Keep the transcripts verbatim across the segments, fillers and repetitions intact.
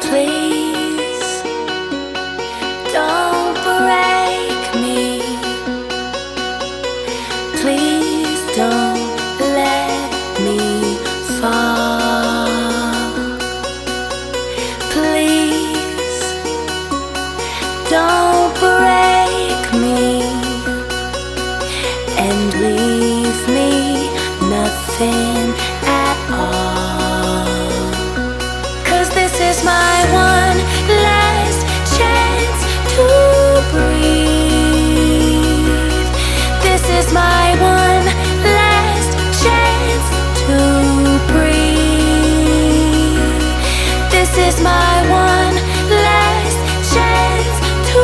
Please don't break me. Please don't let me fall. Please don't break me and leave me nothing at all. 'Cause this is my one last chance to breathe. This is my one last chance to breathe. This is my one last chance to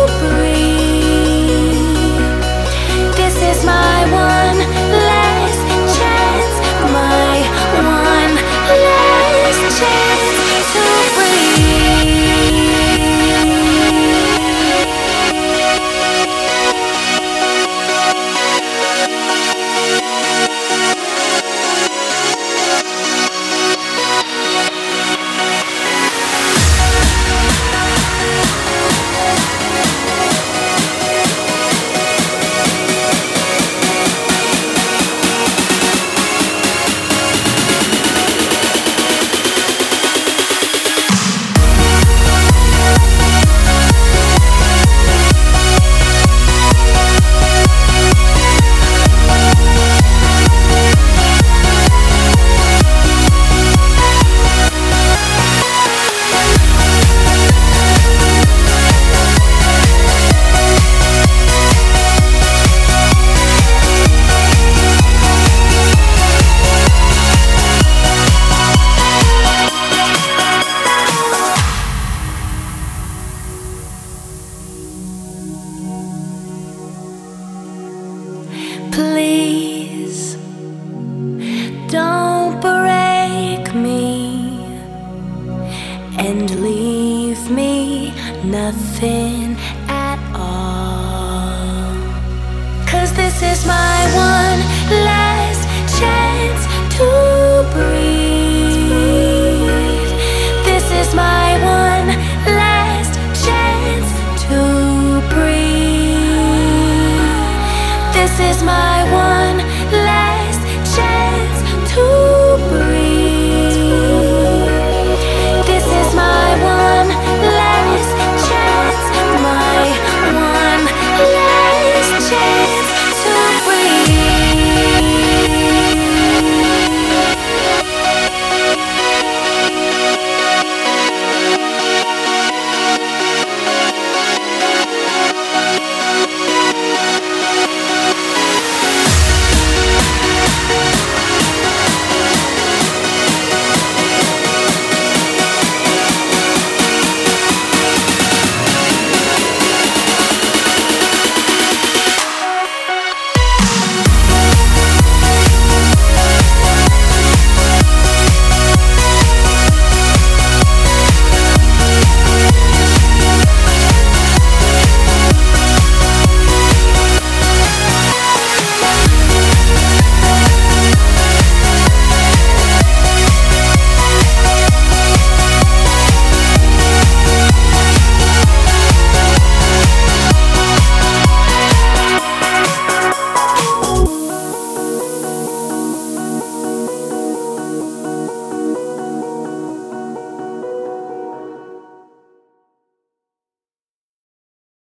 breathe. This is my one last chance, my one last chance to breathe. Please don't break me and leave me nothing at all. 'Cause this is my one last chance to breathe. This is my one last chance to breathe. This is my